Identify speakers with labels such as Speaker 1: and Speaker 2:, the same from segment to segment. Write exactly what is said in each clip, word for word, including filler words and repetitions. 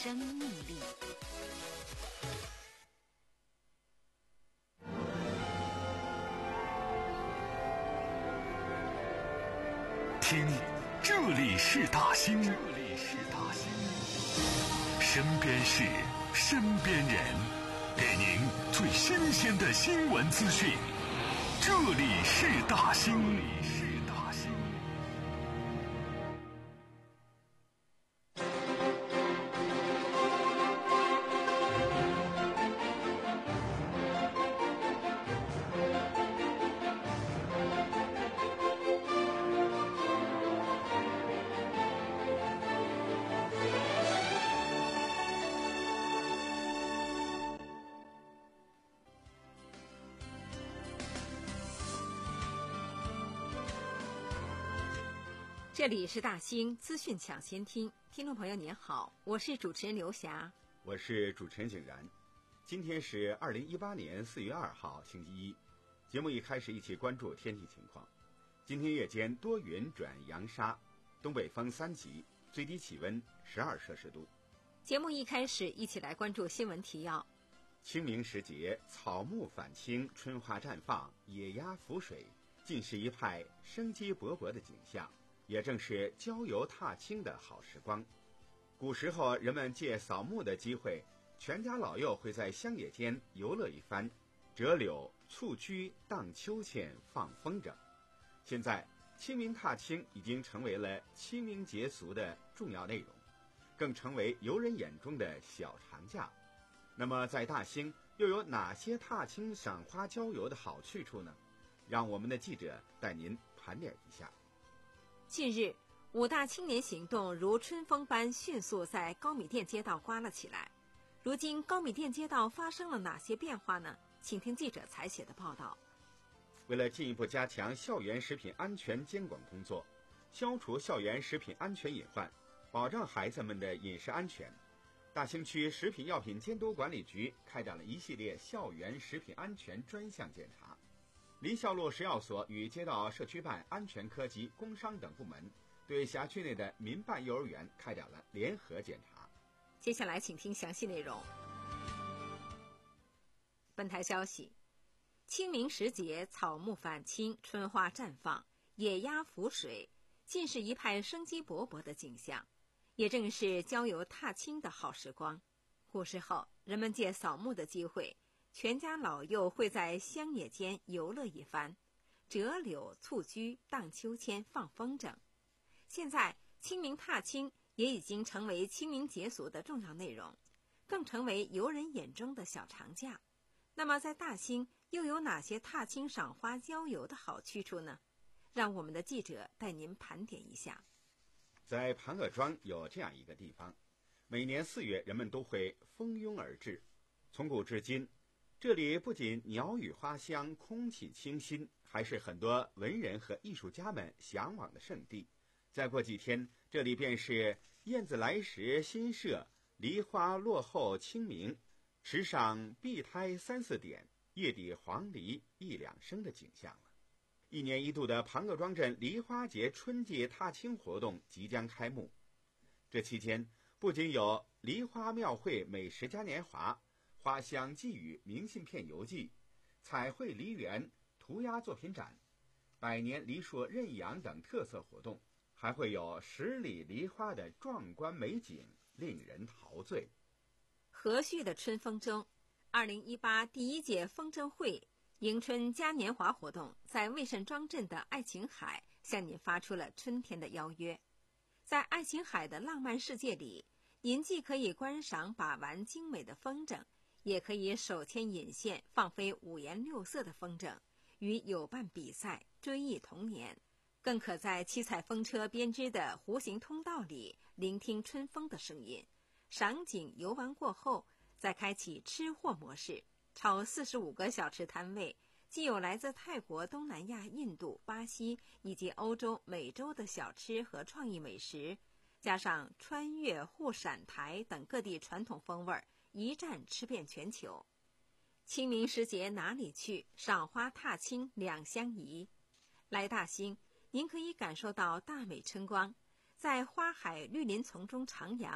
Speaker 1: 生命力。
Speaker 2: 听，这里是大兴，这里是大兴，身边事，身边人，给您最新鲜的新闻资讯。这里是大兴，这里是大兴。
Speaker 1: 这里是大兴资讯抢先听，听众朋友您好，我是主持人刘霞，
Speaker 3: 我是主持人景然。今天是二零一八年四月二号星期一，节目一开始一起关注天气情况。今天夜间多云转扬沙，东北风三级，最低气温十二摄氏度。
Speaker 1: 节目一开始一起来关注新闻提要。
Speaker 3: 清明时节，草木返青，春花绽放，野鸭浮水，尽是一派生机勃勃的景象，也正是郊游踏青的好时光。古时候人们借扫墓的机会，全家老幼会在乡野间游乐一番，折柳、蹴鞠、荡秋千、放风筝。现在清明踏青已经成为了清明节俗的重要内容，更成为游人眼中的小长假。那么在大兴又有哪些踏青赏花郊游的好去处呢？让我们的记者带您盘点一下。
Speaker 1: 近日，五大青年行动如春风般迅速在高米店街道刮了起来。如今高米店街道发生了哪些变化呢？请听记者采写的报道。
Speaker 3: 为了进一步加强校园食品安全监管工作，消除校园食品安全隐患，保障孩子们的饮食安全，大兴区食品药品监督管理局开展了一系列校园食品安全专项检查。离校路食药所与街道社区办、安全科及工商等部门对辖区内的民办幼儿园开展了联合检查。
Speaker 1: 接下来请听详细内容。本台消息，清明时节，草木返青，春花绽放，野鸭浮水，尽是一派生机勃勃的景象，也正是郊游踏青的好时光。古时候人们借扫墓的机会，全家老幼会在乡野间游乐一番，折柳、蹴鞠、荡秋千、放风筝。现在清明踏青也已经成为清明节俗的重要内容，更成为游人眼中的小长假。那么在大兴又有哪些踏青赏花郊游的好去处呢？让我们的记者带您盘点一下。
Speaker 3: 在盘鄂庄有这样一个地方，每年四月人们都会蜂拥而至。从古至今，这里不仅鸟语花香，空气清新，还是很多文人和艺术家们向往的圣地。再过几天，这里便是燕子来时新社，梨花落后清明，池上碧苔三四点，叶底黄鹂一两声的景象了。一年一度的盘鄂庄镇梨花节春季踏青活动即将开幕。这期间不仅有梨花庙会美食嘉年华、花香寄语明信片邮寄、彩绘梨园、涂鸦作品展、百年梨树认养等特色活动，还会有十里梨花的壮观美景，令人陶醉。
Speaker 1: 和煦的春风中，二零一八第一届风筝会迎春嘉年华活动在魏慎庄镇的爱琴海向您发出了春天的邀约。在爱琴海的浪漫世界里，您既可以观赏把玩精美的风筝，也可以手牵引线放飞五颜六色的风筝，与友伴比赛，追忆童年，更可在七彩风车编织的弧形通道里聆听春风的声音。赏景游玩过后，再开启吃货模式，超四十五个小吃摊位，既有来自泰国、东南亚、印度、巴西以及欧洲、美洲的小吃和创意美食，加上川粤沪陕台等各地传统风味，一站吃遍全球。清明时节哪里去，赏花踏青两相宜。来大兴，您可以感受到大美春光，在花海绿林丛中徜徉，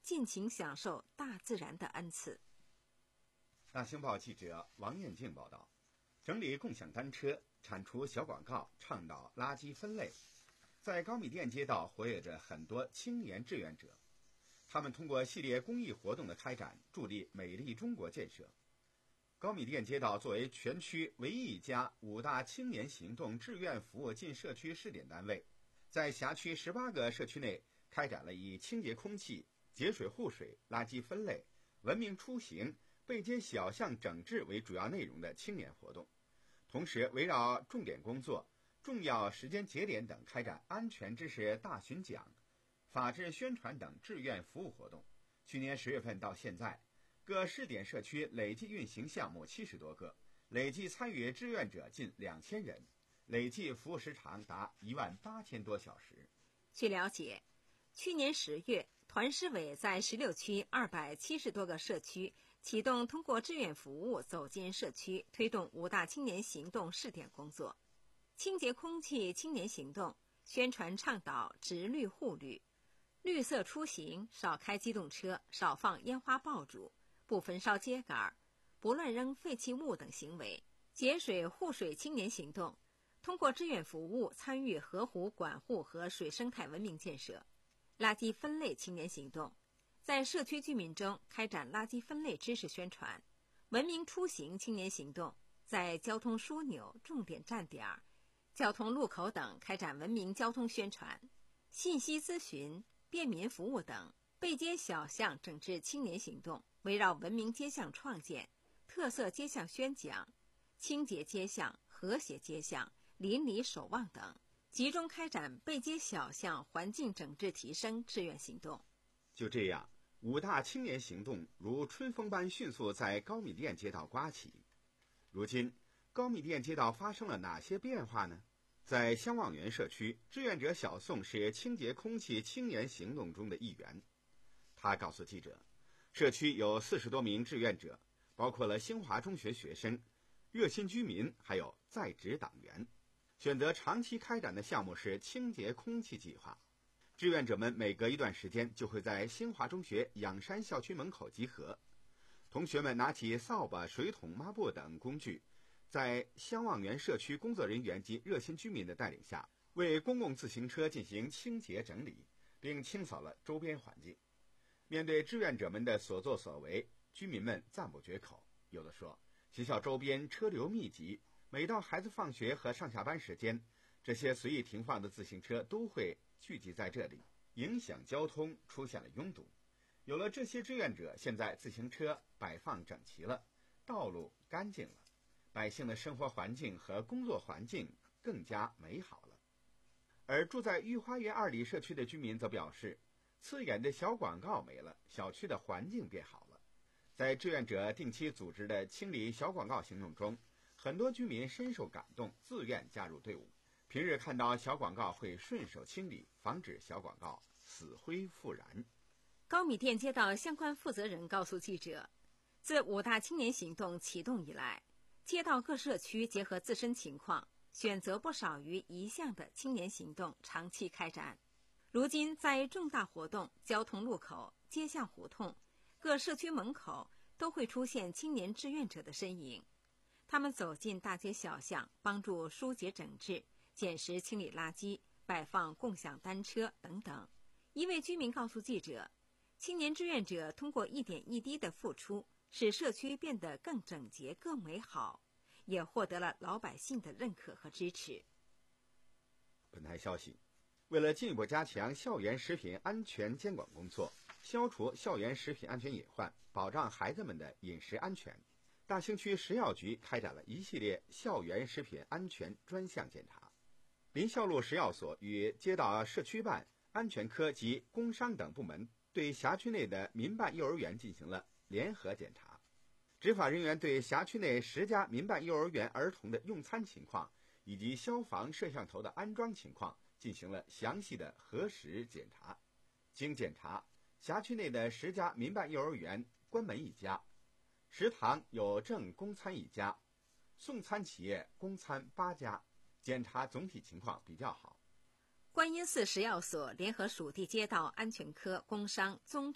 Speaker 1: 尽情享受大自然的恩赐。
Speaker 3: 大兴报记者王艳静报道，整理共享单车，产出小广告，倡导垃圾分类。在高米店街道活跃着很多青年志愿者，他们通过系列公益活动的开展，助力美丽中国建设。高米店街道作为全区唯一一家五大青年行动志愿服务进社区试点单位，在辖区十八个社区内开展了以清洁空气、节水护水、垃圾分类、文明出行、背街小巷整治为主要内容的青年活动，同时围绕重点工作、重要时间节点等开展安全知识大巡讲、法治宣传等志愿服务活动。去年十月份到现在，各试点社区累计运行项目七十多个，累计参与志愿者近两千人，累计服务时长达一万八千多小时。
Speaker 1: 据了解，去年十月，团市委在十六区二百七十多个社区启动通过志愿服务走进社区，推动五大青年行动试点工作。清洁空气青年行动宣传倡导直绿护绿，绿色出行，少开机动车，少放烟花爆竹，不焚烧秸秆，不乱扔废弃物等行为。节水护水青年行动通过志愿服务参与河湖管护和水生态文明建设。垃圾分类青年行动在社区居民中开展垃圾分类知识宣传。文明出行青年行动在交通枢纽、重点站点、交通路口等开展文明交通宣传。信息咨询、便民服务等背街小巷整治青年行动围绕文明街巷创建、特色街巷宣讲、清洁街巷、和谐街巷、邻里守望等，集中开展背街小巷环境整治提升志愿行动。
Speaker 3: 就这样，五大青年行动如春风般迅速在高米店街道刮起。如今，高米店街道发生了哪些变化呢？在香望园社区，志愿者小宋是清洁空气青年行动中的一员。他告诉记者，社区有四十多名志愿者，包括了兴华中学学生、热心居民，还有在职党员。选择长期开展的项目是清洁空气计划。志愿者们每隔一段时间就会在兴华中学仰山校区门口集合，同学们拿起扫把、水桶、抹布等工具，在香望园社区工作人员及热心居民的带领下，为公共自行车进行清洁整理，并清扫了周边环境。面对志愿者们的所作所为，居民们赞不绝口。有的说，学校周边车流密集，每到孩子放学和上下班时间，这些随意停放的自行车都会聚集在这里，影响交通，出现了拥堵。有了这些志愿者，现在自行车摆放整齐了，道路干净了，百姓的生活环境和工作环境更加美好了。而住在御花园二里社区的居民则表示，刺眼的小广告没了，小区的环境变好了。在志愿者定期组织的清理小广告行动中，很多居民深受感动，自愿加入队伍。平日看到小广告会顺手清理，防止小广告死灰复燃。
Speaker 1: 高米店街道相关负责人告诉记者，自五大青年行动启动以来，街道各社区结合自身情况，选择不少于一项的青年行动长期开展。如今在重大活动、交通路口、街巷胡同、各社区门口都会出现青年志愿者的身影。他们走进大街小巷，帮助疏解整治、捡拾清理垃圾、摆放共享单车等等。一位居民告诉记者，青年志愿者通过一点一滴的付出，使社区变得更整洁、更美好，也获得了老百姓的认可和支持。
Speaker 3: 本台消息，为了进一步加强校园食品安全监管工作，消除校园食品安全隐患，保障孩子们的饮食安全，大兴区食药局开展了一系列校园食品安全专项检查。林孝路食药所与街道社区办、安全科及工商等部门对辖区内的民办幼儿园进行了联合检查。执法人员对辖区内十家民办幼儿园儿童的用餐情况以及消防摄像头的安装情况进行了详细的核实检查。经检查，辖区内的十家民办幼儿园关门一家，食堂有正供餐一家，送餐企业供餐八家，检查总体情况比较好。
Speaker 1: 观音寺食药所联合属地街道安全科、工商、综治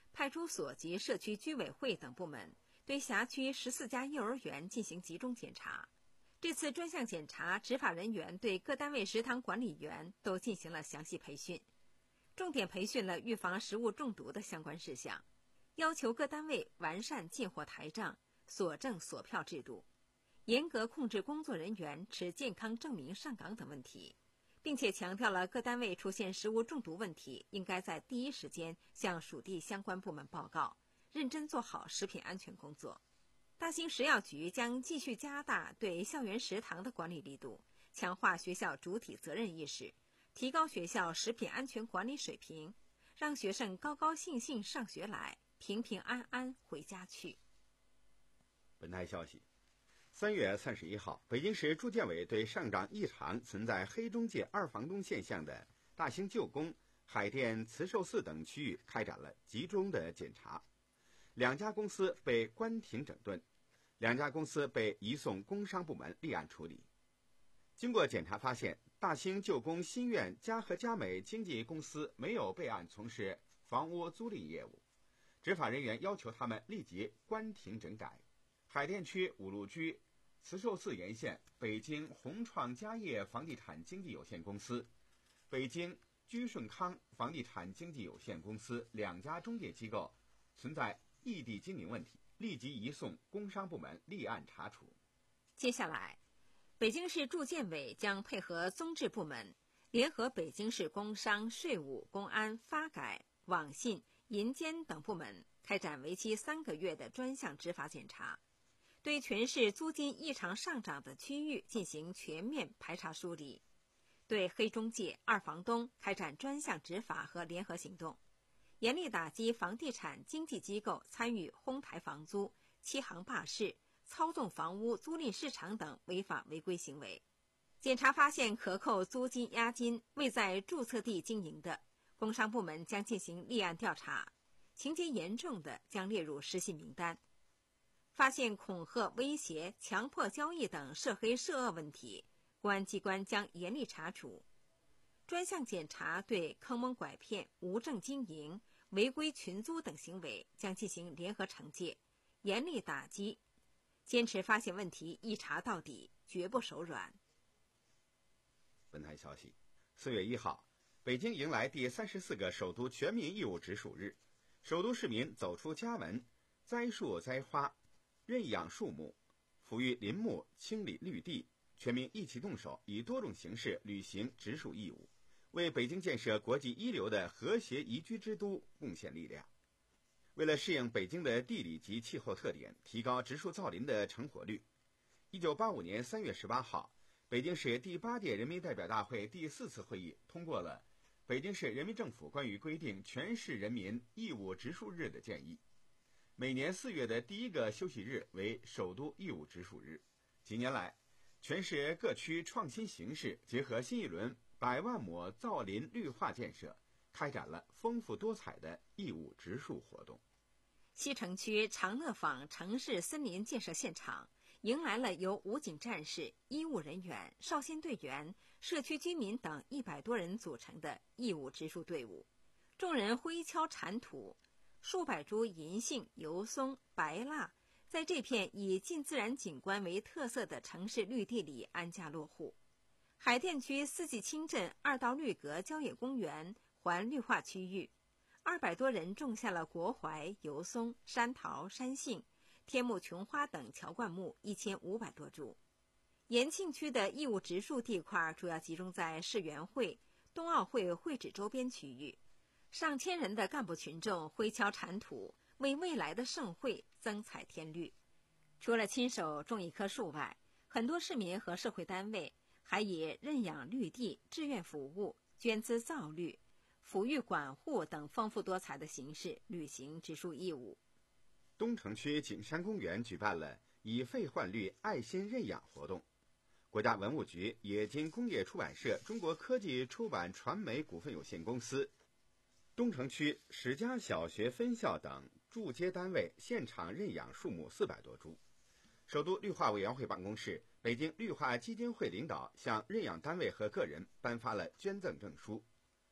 Speaker 1: 派出所及社区居委会等部门对辖区十四家幼儿园进行集中检查。这次专项检查，执法人员对各单位食堂管理员都进行了详细培训，重点培训了预防食物中毒的相关事项，要求各单位完善进货台账、锁证锁票制度，严格控制工作人员持健康证明上岗等问题，并且强调了各单位出现食物中毒问题，应该在第一时间向属地相关部门报告，认真做好食品安全工作。大兴食药局将继续加大对校园食堂的管理力度，强化学校主体责任意识，提高学校食品安全管理水平，让学生高高兴兴上学来，平平安安回家去。
Speaker 3: 本台消息，三月三十一号，北京市住建委对上涨异常、存在黑中介二房东现象的大兴旧宫、海淀慈寿寺等区域开展了集中的检查，两家公司被关停整顿，两家公司被移送工商部门立案处理。经过检查发现，大兴旧宫新苑嘉和嘉美经纪公司没有备案从事房屋租赁业务，执法人员要求他们立即关停整改。海淀区五路居慈寿寺沿线北京宏创家业房地产经纪有限公司、北京居顺康房地产经纪有限公司两家中介机构存在异地经营问题，立即移送工商部门立案查处。
Speaker 1: 接下来，北京市住建委将配合综治部门，联合北京市工商、税务、公安、发改、网信、银监等部门，开展为期三个月的专项执法检查，对全市租金异常上涨的区域进行全面排查梳理，对黑中介、二房东开展专项执法和联合行动，严厉打击房地产经纪机构参与哄抬房租、欺行霸市、操纵房屋租赁市场等违法违规行为。检查发现可扣租金押金未在注册地经营的，工商部门将进行立案调查，情节严重的将列入失信名单。发现恐吓、威胁、强迫交易等涉黑涉恶问题，公安机关将严厉查处。专项检查对坑蒙拐骗、无证经营、违规群租等行为将进行联合惩戒，严厉打击，坚持发现问题一查到底，绝不手软。
Speaker 3: 本台消息，四月一号，北京迎来第三十四个首都全民义务植树日，首都市民走出家门，栽树栽花，认养树木，抚育林木，清理绿地，全民一起动手，以多种形式履行植树义务，为北京建设国际一流的和谐宜居之都贡献力量。为了适应北京的地理及气候特点，提高植树造林的成活率，一九八五年三月十八号，北京市第八届人民代表大会第四次会议通过了北京市人民政府关于规定全市人民义务植树日的建议。每年四月的第一个休息日为首都义务植树日。几年来，全市各区创新形式，结合新一轮百万亩造林绿化建设，开展了丰富多彩的义务植树活动。
Speaker 1: 西城区长乐坊城市森林建设现场迎来了由武警战士、医务人员、少先队员、社区居民等一百多人组成的义务植树队伍，众人挥锹铲土，数百株银杏、油松、白蜡在这片以近自然景观为特色的城市绿地里安家落户。海淀区四季青镇二道绿阁郊野公园环绿化区域，二百多人种下了国槐、油松、山桃、山杏、天目琼花等乔灌木一千五百多株。延庆区的义务植树地块主要集中在世园会、冬奥会会址周边区域，上千人的干部群众挥锹铲土，为未来的盛会增彩添绿。除了亲手种一棵树外，很多市民和社会单位还以认养绿地、志愿服务、捐资造绿、抚育管护等丰富多彩的形式履行植树义务。
Speaker 3: 东城区景山公园举办了以废换绿爱心认养活动。国家文物局、冶金工业出版社、中国科技出版传媒股份有限公司、东城区十家小学分校等驻街单位现场认养树木四百多株。首都绿化委员会办公室、北京绿化基金会领导向认养单位和个人颁发了捐赠证书。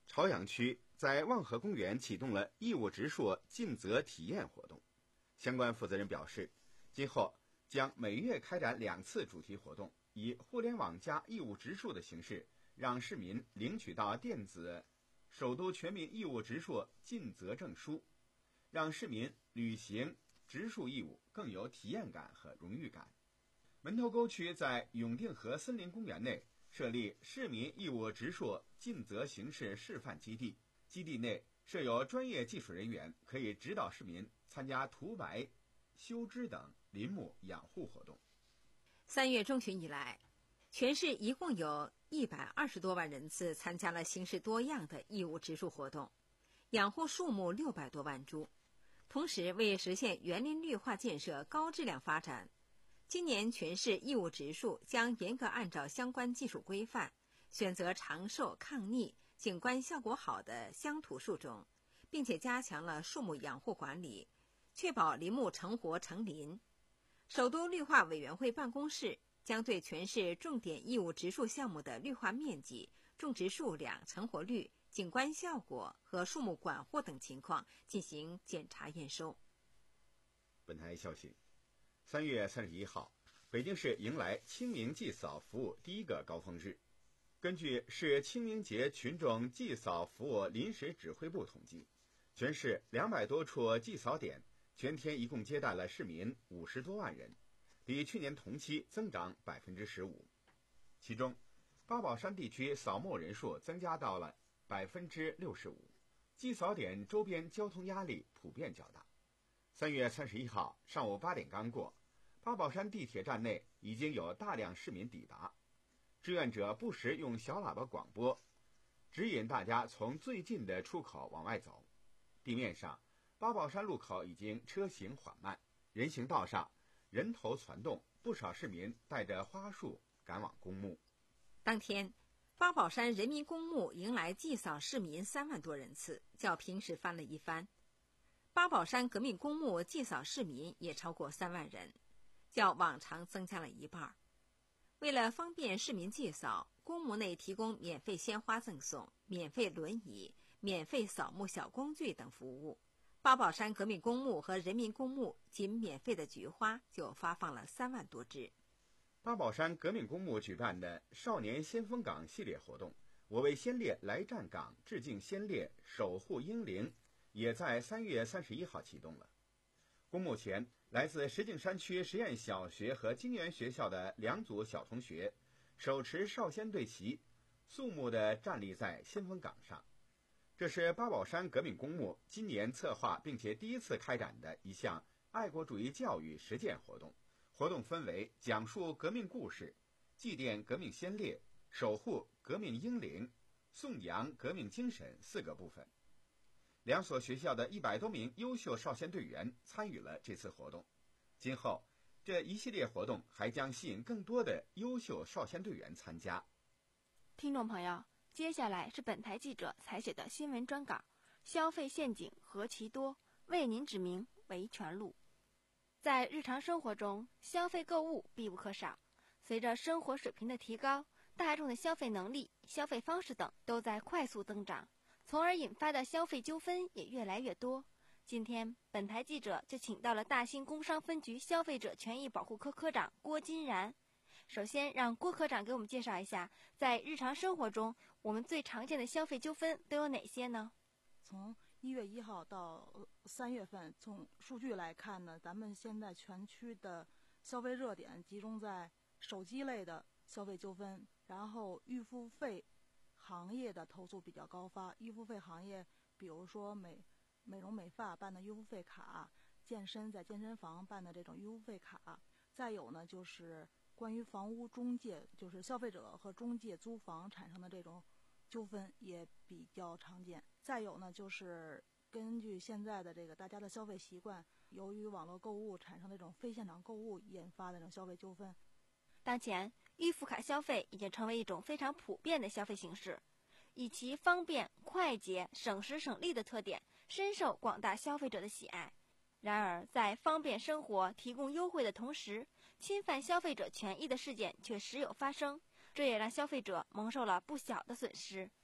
Speaker 3: 朝阳区在望河公园启动了义务植树尽责体验活动。相关负责人表示，今后将每月开展两次主题活动，以互联网加义务植树的形式，让市民领取到电子首都全民义务植树尽责证书，让市民履行植树义务更有体验感和荣誉感。门头沟区在永定河森林公园内设立市民义务植树尽责形式示范基地，基地内设有专业技术人员，可以指导市民参加涂白、修枝等林木养护活动。
Speaker 1: 三月中旬以来，全市一共有一百二十多万人次参加了形式多样的义务植树活动，养护树木六百多万株。同时，为实现园林绿化建设高质量发展，今年全市义务植树将严格按照相关技术规范，选择长寿、抗逆、景观效果好的乡土树种，并且加强了树木养护管理，确保林木成活成林。首都绿化委员会办公室将对全市重点义务植树项目的绿化面积、种植数量、成活率、景观效果和树木管护等情况进行检查验收。
Speaker 3: 本台消息，三月三十一号，北京市迎来清明祭扫服务第一个高峰日。根据市清明节群众祭扫服务临时指挥部统计，全市两百多处祭扫点全天一共接待了市民五十多万人，比去年同期增长百分之十五。其中，八宝山地区扫墓人数增加到了百分之六十五，祭扫点周边交通压力普遍较大。三月三十一号上午八点刚过，八宝山地铁站内已经有大量市民抵达，志愿者不时用小喇叭广播，指引大家从最近的出口往外走。地面上，八宝山路口已经车行缓慢，人行道上人头攒动，不少市民带着花束赶往公墓。
Speaker 1: 当天，八宝山人民公墓迎来祭扫市民三万多人次，较平时翻了一番。八宝山革命公墓祭扫市民也超过三万人，较往常增加了一半。为了方便市民祭扫，公墓内提供免费鲜花赠送、免费轮椅、免费扫墓小工具等服务。八宝山革命公墓和人民公墓仅免费的菊花就发放了三万多支。
Speaker 3: 八宝山革命公墓举办的少年先锋岗系列活动，我为先烈来站岗，致敬先烈，守护英灵，也在三月三十一号启动了。公墓前，来自石景山区实验小学和金源学校的两组小同学手持少先队旗，肃穆地站立在先锋岗上。这是八宝山革命公墓今年策划并且第一次开展的一项爱国主义教育实践活动。活动分为讲述革命故事、祭奠革命先烈、守护革命英灵、颂扬革命精神四个部分。两所学校的一百多名优秀少先队员参与了这次活动。今后，这一系列活动还将吸引更多的优秀少先队员参加。
Speaker 4: 听众朋友，接下来是本台记者采写的新闻专稿，消费陷阱何其多，为您指明维权路。在日常生活中，消费购物必不可少。随着生活水平的提高，大众的消费能力、消费方式等都在快速增长，从而引发的消费纠纷也越来越多。今天，本台记者就请到了大兴工商分局消费者权益保护科科长郭金然。首先，让郭科长给我们介绍一下，在日常生活中，我们最常见的消费纠纷都有哪些呢？
Speaker 5: 从一月一号到三月份，从数据来看呢，咱们现在全区的消费热点集中在手机类的消费纠纷，然后预付费行业的投诉比较高发。预付费行业，比如说美美容美发办的预付费卡，健身在健身房办的这种预付费卡，再有呢就是关于房屋中介，就是消费者和中介租房产生的这种纠纷也比较常见。再有呢就是根据现在的这个大家的消费习惯，由于网络购物产生这种非现场购物引发的这种消费纠纷。
Speaker 4: 当前，预付卡消费已经成为一种非常普遍的消费形式，以其方便、快捷、省时省力的特点，深受广大消费者的喜爱。然而，在方便生活、提供优惠的同时，侵犯消费者权益的事件却时有发生，这也让消费者蒙受了不小的损失。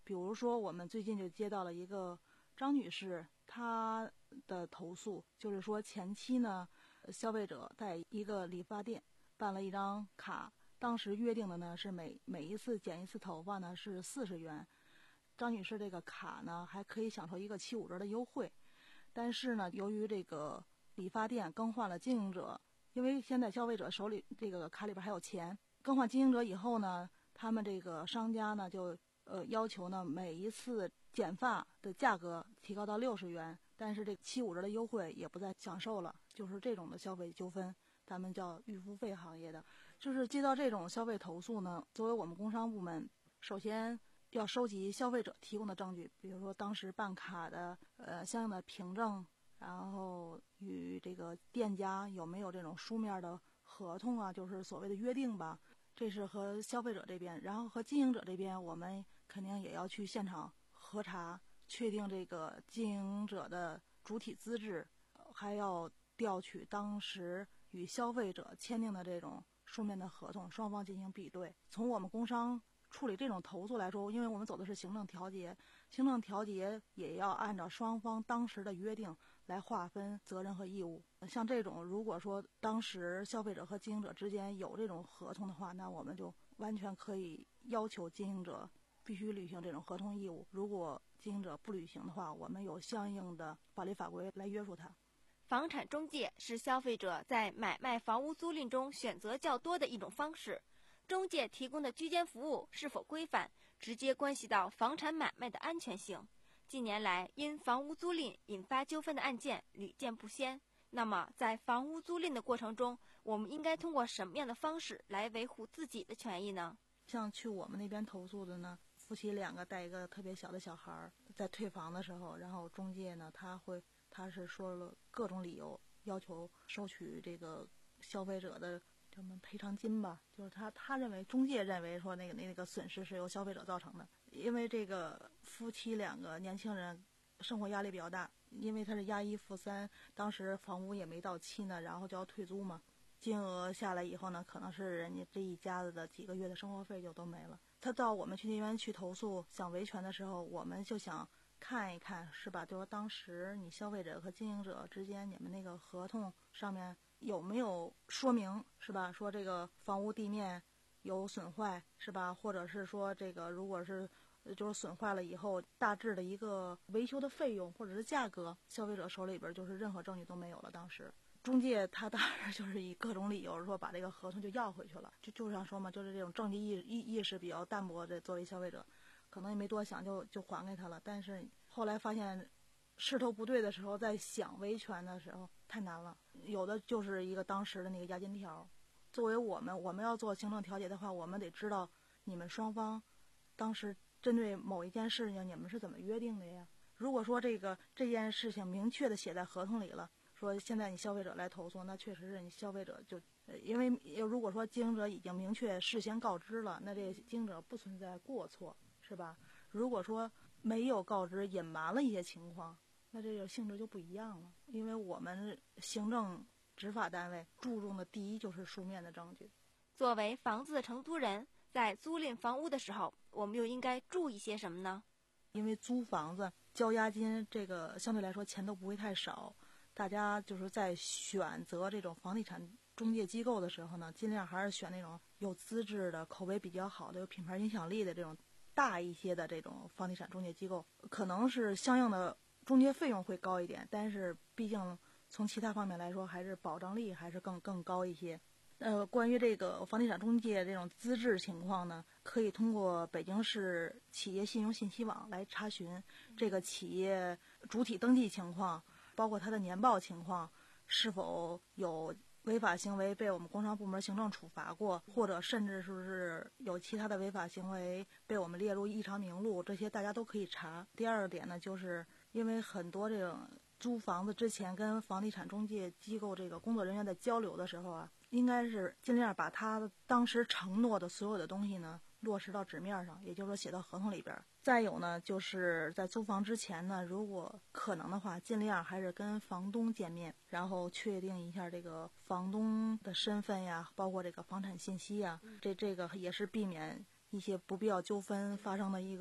Speaker 5: 比如说我们最近就接到了一个张女士，她的投诉就是说前期呢，消费者在一个理发店办了一张卡，当时约定的呢是每每一次剪一次头发呢是四十元，张女士这个卡呢还可以享受一个七五折的优惠，但是呢由于这个理发店更换了经营者，因为现在消费者手里这个卡里边还有钱，更换经营者以后呢，他们这个商家呢就呃要求呢每一次剪发的价格提高到六十元，但是这个七五折的优惠也不再享受了，就是这种的消费纠纷，咱们叫预付费行业的。就是接到这种消费投诉呢，作为我们工商部门，首先要收集消费者提供的证据，比如说当时办卡的呃相应的凭证，然后与这个店家有没有这种书面的合同啊，就是所谓的约定吧，这是和消费者这边。然后和经营者这边，我们肯定也要去现场核查，确定这个经营者的主体资质，还要调取当时与消费者签订的这种书面的合同，双方进行比对。从我们工商处理这种投诉来说，因为我们走的是行政调解，行政调解也要按照双方当时的约定来划分责任和义务。像这种如果说当时消费者和经营者之间有这种合同的话，那我们就完全可以要求经营者必须履行这种合同义务，如果经营者不履行的话，我们有相应的法律法规来约束他。
Speaker 4: 房产中介是消费者在买卖房屋租赁中选择较多的一种方式，中介提供的居间服务是否规范，直接关系到房产买卖的安全性。近年来，因房屋租赁引发纠纷的案件屡见不鲜。那么，在房屋租赁的过程中，我们应该通过什么样的方式来维护自己的权益呢？
Speaker 5: 像去我们那边投诉的呢，夫妻两个带一个特别小的小孩，在退房的时候，然后中介呢，他会他是说了各种理由，要求收取这个消费者的什么赔偿金吧，就是他他认为中介认为说那个那个损失是由消费者造成的，因为这个夫妻两个年轻人生活压力比较大，因为他是押一付三，当时房屋也没到期呢，然后就要退租嘛，金额下来以后呢，可能是人家这一家子的几个月的生活费就都没了。他到我们去那边去投诉想维权的时候，我们就想看一看是吧，就是当时你消费者和经营者之间你们那个合同上面有没有说明是吧，说这个房屋地面有损坏是吧，或者是说这个如果是就是损坏了以后大致的一个维修的费用或者是价格，消费者手里边就是任何证据都没有了。当时中介他当时就是以各种理由说把这个合同就要回去了，就就像说嘛，就是这种正义意意意识比较淡薄的作为消费者，可能也没多想就就还给他了。但是后来发现势头不对的时候，在想维权的时候太难了，有的就是一个当时的那个押金条。作为我们我们要做行政调解的话，我们得知道你们双方当时针对某一件事情你们是怎么约定的呀。如果说这个这件事情明确的写在合同里了，说现在你消费者来投诉，那确实是你消费者就因为如果说经营者已经明确事先告知了，那这经营者不存在过错是吧。如果说没有告知隐瞒了一些情况，那这个性质就不一样了。因为我们行政执法单位注重的第一就是书面的证据。
Speaker 4: 作为房子的承租人，在租赁房屋的时候，我们又应该注意些什么呢？
Speaker 5: 因为租房子交押金这个相对来说钱都不会太少，大家就是在选择这种房地产中介机构的时候呢，尽量还是选那种有资质的、口碑比较好的、有品牌影响力的这种大一些的这种房地产中介机构。可能是相应的中介费用会高一点，但是毕竟从其他方面来说，还是保障力还是更更高一些。呃，关于这个房地产中介这种资质情况呢，可以通过北京市企业信用信息网来查询这个企业主体登记情况，包括它的年报情况，是否有违法行为被我们工商部门行政处罚过，或者甚至是有其他的违法行为被我们列入异常名录，这些大家都可以查。第二个点呢，就是因为很多这种租房子之前跟房地产中介机构这个工作人员在交流的时候啊，应该是尽量把他当时承诺的所有的东西呢落实到纸面上，也就是说写到合同里边。再有呢，就是在租房之前呢，如果可能的话，尽量还是跟房东见面，然后确定一下这个房东的身份呀，包括这个房产信息呀，这这个也是避免一些不必要纠纷发生的一个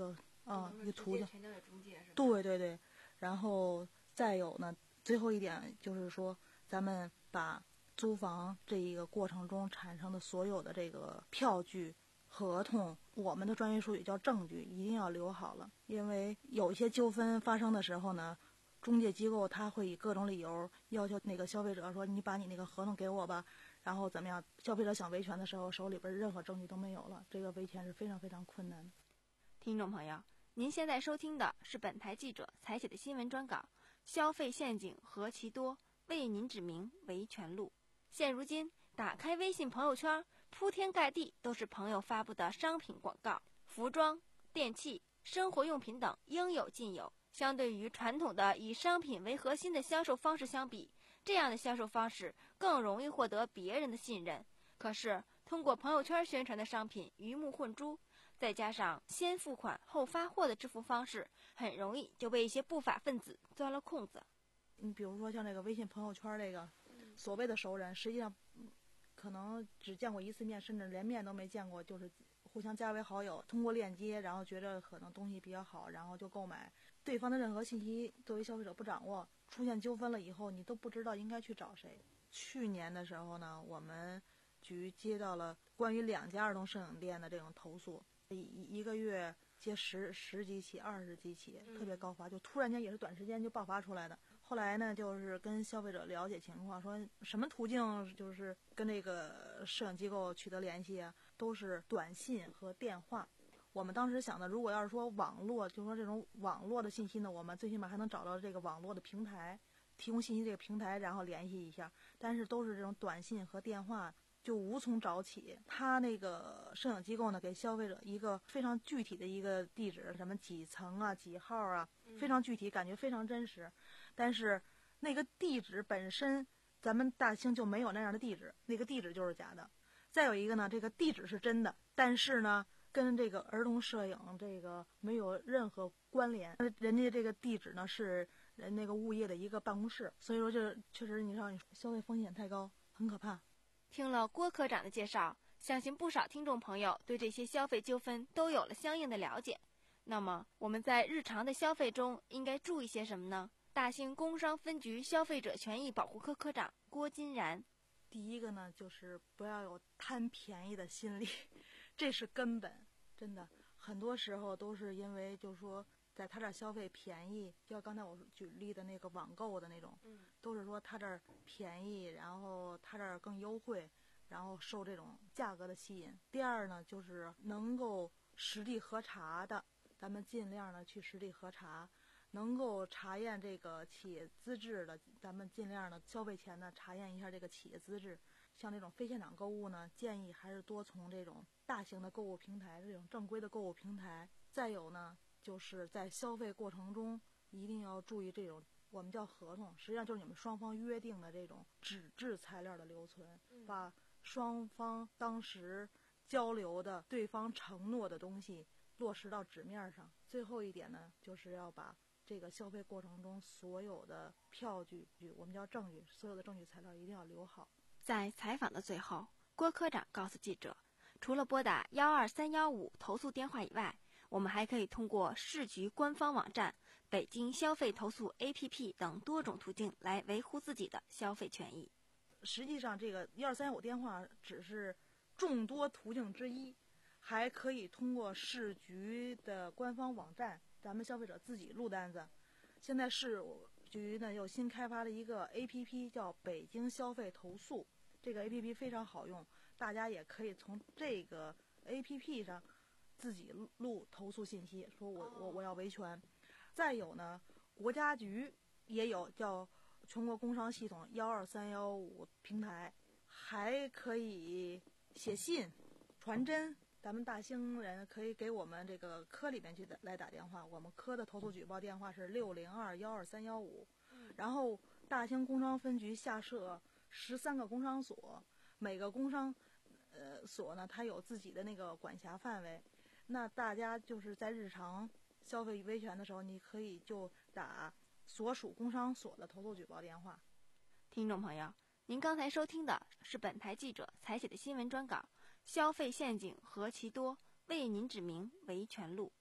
Speaker 5: 啊，一个途径。
Speaker 4: 全交给中介是吧？
Speaker 5: 对对对，然后再有呢，最后一点就是说，咱们把租房这一个过程中产生的所有的这个票据、合同，我们的专业术语叫证据，一定要留好了。因为有一些纠纷发生的时候呢，中介机构他会以各种理由要求那个消费者说：“你把你那个合同给我吧。”然后怎么样？消费者想维权的时候，手里边任何证据都没有了，这个维权是非常非常困难的。
Speaker 4: 听众朋友，您现在收听的是本台记者采写的新闻专稿《消费陷阱何其多，为您指明维权路》。现如今，打开微信朋友圈，铺天盖地都是朋友发布的商品广告，服装、电器、生活用品等应有尽有。相对于传统的以商品为核心的销售方式相比，这样的销售方式更容易获得别人的信任。可是，通过朋友圈宣传的商品鱼目混珠，再加上先付款后发货的支付方式，很容易就被一些不法分子钻了空子。
Speaker 5: 你比如说像这个微信朋友圈这个所谓的熟人，实际上可能只见过一次面，甚至连面都没见过，就是互相加为好友，通过链接，然后觉得可能东西比较好，然后就购买。对方的任何信息作为消费者不掌握，出现纠纷了以后，你都不知道应该去找谁。去年的时候呢，我们局接到了关于两家儿童摄影店的这种投诉，一一个月接十十几起、二十几起，特别高发，就突然间也是短时间就爆发出来的。后来呢，就是跟消费者了解情况，说什么途径就是跟那个摄影机构取得联系啊，都是短信和电话。我们当时想的，如果要是说网络，就是说这种网络的信息呢，我们最起码还能找到这个网络的平台，提供信息这个平台，然后联系一下。但是都是这种短信和电话，就无从找起。他那个摄影机构呢，给消费者一个非常具体的一个地址，什么几层啊、几号啊，非常具体，感觉非常真实。但是那个地址本身，咱们大兴就没有那样的地址，那个地址就是假的。再有一个呢，这个地址是真的，但是呢，跟这个儿童摄影这个没有任何关联。人家这个地址呢是人那个物业的一个办公室，所以说这确实你知道，你消费风险太高，很可怕。
Speaker 4: 听了郭科长的介绍，相信不少听众朋友对这些消费纠纷都有了相应的了解。那么我们在日常的消费中应该注意些什么呢？大兴工商分局消费者权益保护科科长郭金然。
Speaker 5: 第一个呢，就是不要有贪便宜的心理，这是根本。真的，很多时候都是因为就是说在他这儿消费便宜，就像刚才我举例的那个网购的那种，都是说他这儿便宜，然后他这儿更优惠，然后受这种价格的吸引。第二呢，就是能够实地核查的，咱们尽量的去实地核查。能够查验这个企业资质的，咱们尽量的消费前呢查验一下这个企业资质。像这种非现场购物呢，建议还是多从这种大型的购物平台，这种正规的购物平台。再有呢，就是在消费过程中一定要注意这种我们叫合同，实际上就是你们双方约定的这种纸质材料的留存，把双方当时交流的对方承诺的东西落实到纸面上。最后一点呢，就是要把这个消费过程中所有的票据，我们叫证据，所有的证据材料一定要留好。
Speaker 4: 在采访的最后，郭科长告诉记者，除了拨打幺二三幺五投诉电话以外，我们还可以通过市局官方网站、北京消费投诉 A P P 等多种途径来维护自己的消费权益。
Speaker 5: 实际上，这个幺二三幺五电话只是众多途径之一，还可以通过市局的官方网站，咱们消费者自己录单子。现在市局呢又新开发了一个 A P P， 叫北京消费投诉。这个 A P P 非常好用，大家也可以从这个 A P P 上自己录投诉信息，说我我我要维权。再有呢，国家局也有叫全国工商系统幺二三幺五平台，还可以写信、传真。咱们大兴人可以给我们这个科里面去来打电话，我们科的投诉举报电话是六零二幺二三幺五。然后大兴工商分局下设十三个工商所，每个工商呃所呢，它有自己的那个管辖范围。那大家就是在日常消费维权的时候，你可以就打所属工商所的投诉举报电话。
Speaker 4: 听众朋友，您刚才收听的是本台记者采写的新闻专稿《消费陷阱何其多，为您指明维权路》。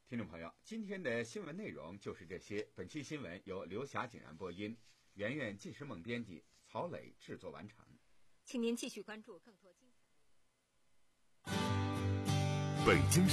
Speaker 3: 听众朋友，今天的新闻内容就是这些。本期新闻由刘霞景然播音，圆圆纪实梦编辑，曹磊制作完成。
Speaker 1: 请您继续关注更多精彩。
Speaker 2: 北京